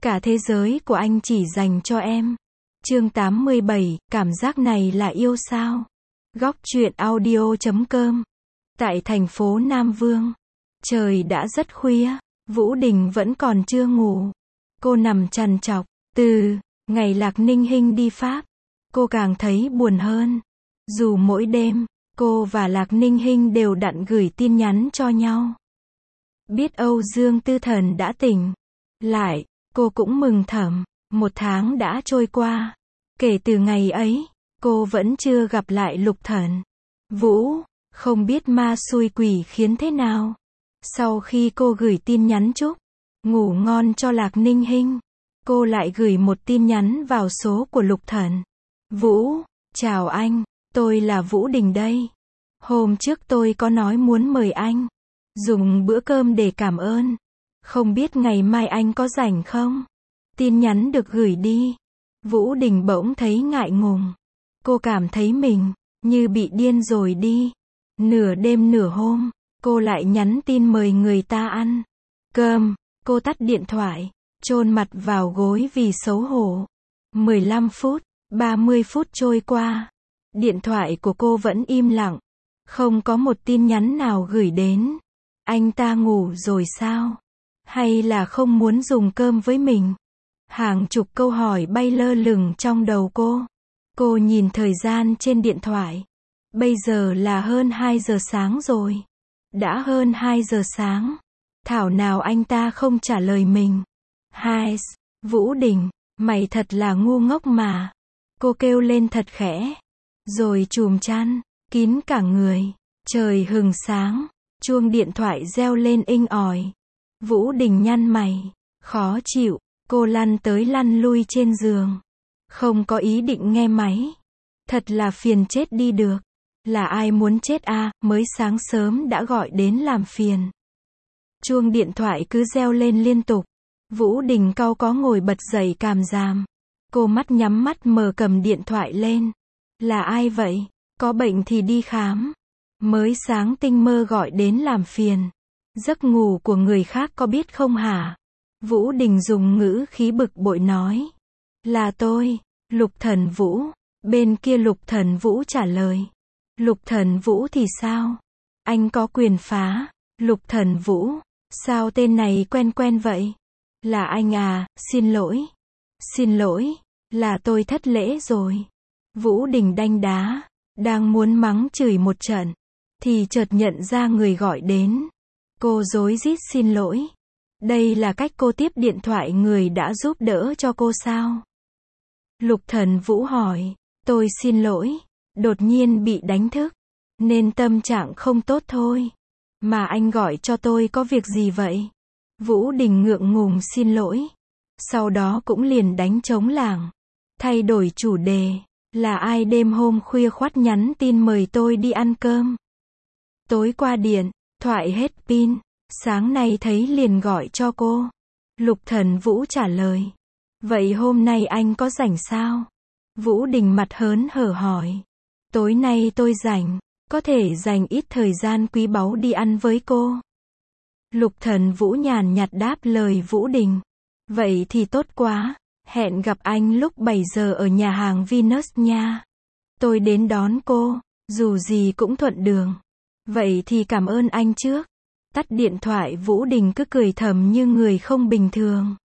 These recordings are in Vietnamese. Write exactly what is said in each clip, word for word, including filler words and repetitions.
Cả thế giới của anh chỉ dành cho em. Chương tám mươi bảy, cảm giác này là yêu sao? Góc truyện audio chấm com. Tại thành phố Nam Vương, trời đã rất khuya, Vũ Đình vẫn còn chưa ngủ. Cô nằm trằn trọc, từ ngày Lạc Ninh Hinh đi Pháp, cô càng thấy buồn hơn. Dù mỗi đêm, cô và Lạc Ninh Hinh đều đặn gửi tin nhắn cho nhau. Biết Âu Dương Tư Thần đã tỉnh lại, cô cũng mừng thầm. Một tháng đã trôi qua. Kể từ ngày ấy, cô vẫn chưa gặp lại Lục Thần. Vũ, không biết ma xui quỷ khiến thế nào. Sau khi cô gửi tin nhắn chúc ngủ ngon cho Lạc Ninh Hinh, cô lại gửi một tin nhắn vào số của Lục Thần. Vũ, chào anh, tôi là Vũ Đình đây. Hôm trước tôi có nói muốn mời anh dùng bữa cơm để cảm ơn. Không biết ngày mai anh có rảnh không? Tin nhắn được gửi đi. Vũ Đình bỗng thấy ngại ngùng. Cô cảm thấy mình như bị điên rồi đi. Nửa đêm nửa hôm, cô lại nhắn tin mời người ta ăn cơm. Cô tắt điện thoại, chôn mặt vào gối vì xấu hổ. mười lăm phút, ba mươi phút trôi qua. Điện thoại của cô vẫn im lặng. Không có một tin nhắn nào gửi đến. Anh ta ngủ rồi sao? Hay là không muốn dùng cơm với mình? Hàng chục câu hỏi bay lơ lửng trong đầu cô. Cô nhìn thời gian trên điện thoại. Bây giờ là hơn hai giờ sáng rồi. Đã hơn hai giờ sáng. Thảo nào anh ta không trả lời mình. Hai, Vũ Đình, mày thật là ngu ngốc mà. Cô kêu lên thật khẽ. Rồi chùm chăn, kín cả người. Trời hừng sáng. Chuông điện thoại reo lên inh ỏi. Vũ Đình nhăn mày. Khó chịu. Cô lăn tới lăn lui trên giường. Không có ý định nghe máy. Thật là phiền chết đi được. Là ai muốn chết à, mới sáng sớm đã gọi đến làm phiền. Chuông điện thoại cứ reo lên liên tục. Vũ Đình cau có ngồi bật dậy càm ràm. Cô mắt nhắm mắt mờ cầm điện thoại lên. Là ai vậy? Có bệnh thì đi khám. Mới sáng tinh mơ gọi đến làm phiền. Giấc ngủ của người khác có biết không hả? Vũ Đình dùng ngữ khí bực bội nói. Là tôi, Lục Thần Vũ. Bên kia Lục Thần Vũ trả lời. Lục Thần Vũ thì sao? Anh có quyền phá. Lục Thần Vũ. Sao tên này quen quen vậy? Là anh à, xin lỗi. Xin lỗi, là tôi thất lễ rồi. Vũ Đình đanh đá. Đang muốn mắng chửi một trận. Thì chợt nhận ra người gọi đến. Cô rối rít xin lỗi. Đây là cách cô tiếp điện thoại người đã giúp đỡ cho cô sao? Lục Thần Vũ hỏi. Tôi xin lỗi. Đột nhiên bị đánh thức. Nên tâm trạng không tốt thôi. Mà anh gọi cho tôi có việc gì vậy? Vũ Đình ngượng ngùng xin lỗi. Sau đó cũng liền đánh trống lảng. Thay đổi chủ đề. Là ai đêm hôm khuya khoắt nhắn tin mời tôi đi ăn cơm? Tối qua điện thoại hết pin. Sáng nay thấy liền gọi cho cô. Lục Thần Vũ trả lời. Vậy hôm nay anh có rảnh sao? Vũ Đình mặt hớn hở hỏi. Tối nay tôi rảnh. Có thể dành ít thời gian quý báu đi ăn với cô. Lục Thần Vũ nhàn nhạt đáp lời Vũ Đình. Vậy thì tốt quá. Hẹn gặp anh lúc bảy giờ ở nhà hàng Venus nha. Tôi đến đón cô. Dù gì cũng thuận đường. Vậy thì cảm ơn anh trước. Tắt điện thoại Vũ Đình cứ cười thầm như người không bình thường.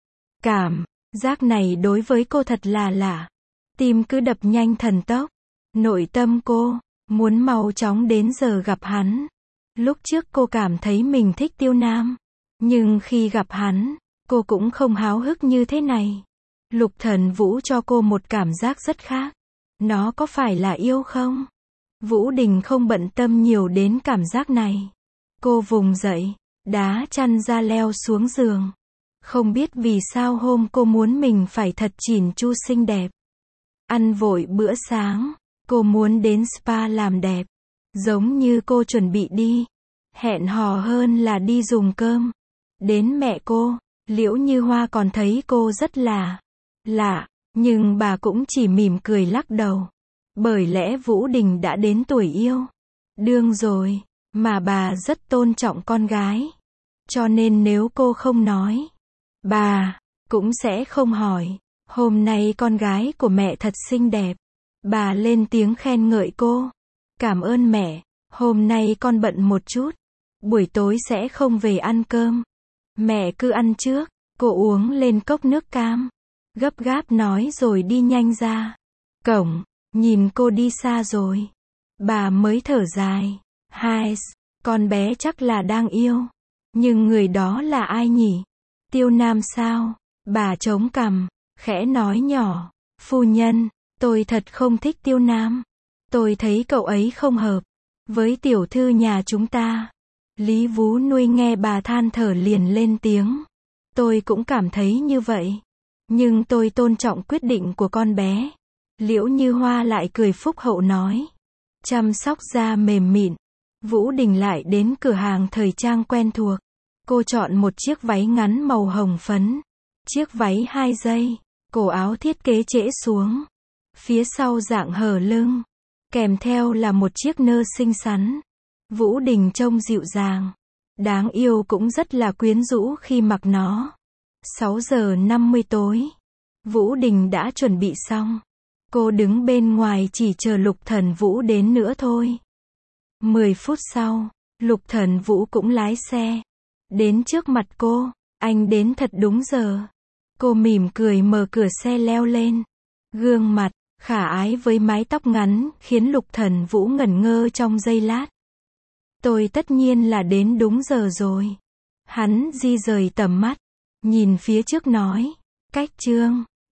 Cảm giác này đối với cô thật là lạ. Tim cứ đập nhanh thần tốc. Nội tâm cô muốn mau chóng đến giờ gặp hắn. Lúc trước cô cảm thấy mình thích Tiêu Nam. Nhưng khi gặp hắn, cô cũng không háo hức như thế này. Lục Thần Vũ cho cô một cảm giác rất khác. Nó có phải là yêu không? Vũ Đình không bận tâm nhiều đến cảm giác này. Cô vùng dậy, đá chăn ra leo xuống giường. Không biết vì sao hôm cô muốn mình phải thật chỉn chu xinh đẹp. Ăn vội bữa sáng, cô muốn đến spa làm đẹp. Giống như cô chuẩn bị đi. Hẹn hò hơn là đi dùng cơm. Đến mẹ cô, Liễu Như Hoa còn thấy cô rất là lạ. Nhưng bà cũng chỉ mỉm cười lắc đầu. Bởi lẽ Vũ Đình đã đến tuổi yêu đương rồi. Mà bà rất tôn trọng con gái. Cho nên nếu cô không nói, bà cũng sẽ không hỏi. Hôm nay con gái của mẹ thật xinh đẹp. Bà lên tiếng khen ngợi cô. Cảm ơn mẹ, hôm nay con bận một chút. Buổi tối sẽ không về ăn cơm. Mẹ cứ ăn trước. Cô uống lên cốc nước cam. Gấp gáp nói rồi đi nhanh ra cổng. Nhìn cô đi xa rồi, bà mới thở dài. Hai, con bé chắc là đang yêu. Nhưng người đó là ai nhỉ? Tiêu Nam sao? Bà chống cằm, khẽ nói nhỏ. Phu nhân, tôi thật không thích Tiêu Nam. Tôi thấy cậu ấy không hợp với tiểu thư nhà chúng ta. Lý Vú Nuôi nghe bà than thở liền lên tiếng. Tôi cũng cảm thấy như vậy. Nhưng tôi tôn trọng quyết định của con bé. Liễu Như Hoa lại cười phúc hậu nói. Chăm sóc da mềm mịn. Vũ Đình lại đến cửa hàng thời trang quen thuộc. Cô chọn một chiếc váy ngắn màu hồng phấn. Chiếc váy hai dây, cổ áo thiết kế trễ xuống. Phía sau dạng hở lưng. Kèm theo là một chiếc nơ xinh xắn. Vũ Đình trông dịu dàng. Đáng yêu cũng rất là quyến rũ khi mặc nó. sáu giờ năm mươi tối. Vũ Đình đã chuẩn bị xong. Cô đứng bên ngoài chỉ chờ Lục Thần Vũ đến nữa thôi. mười phút sau, Lục Thần Vũ cũng lái xe đến trước mặt cô. Anh đến thật đúng giờ. Cô mỉm cười mở cửa xe leo lên. Gương mặt khả ái với mái tóc ngắn khiến Lục Thần Vũ ngẩn ngơ trong giây lát. Tôi tất nhiên là đến đúng giờ rồi. Hắn di rời tầm mắt, nhìn phía trước nói. Cách Trương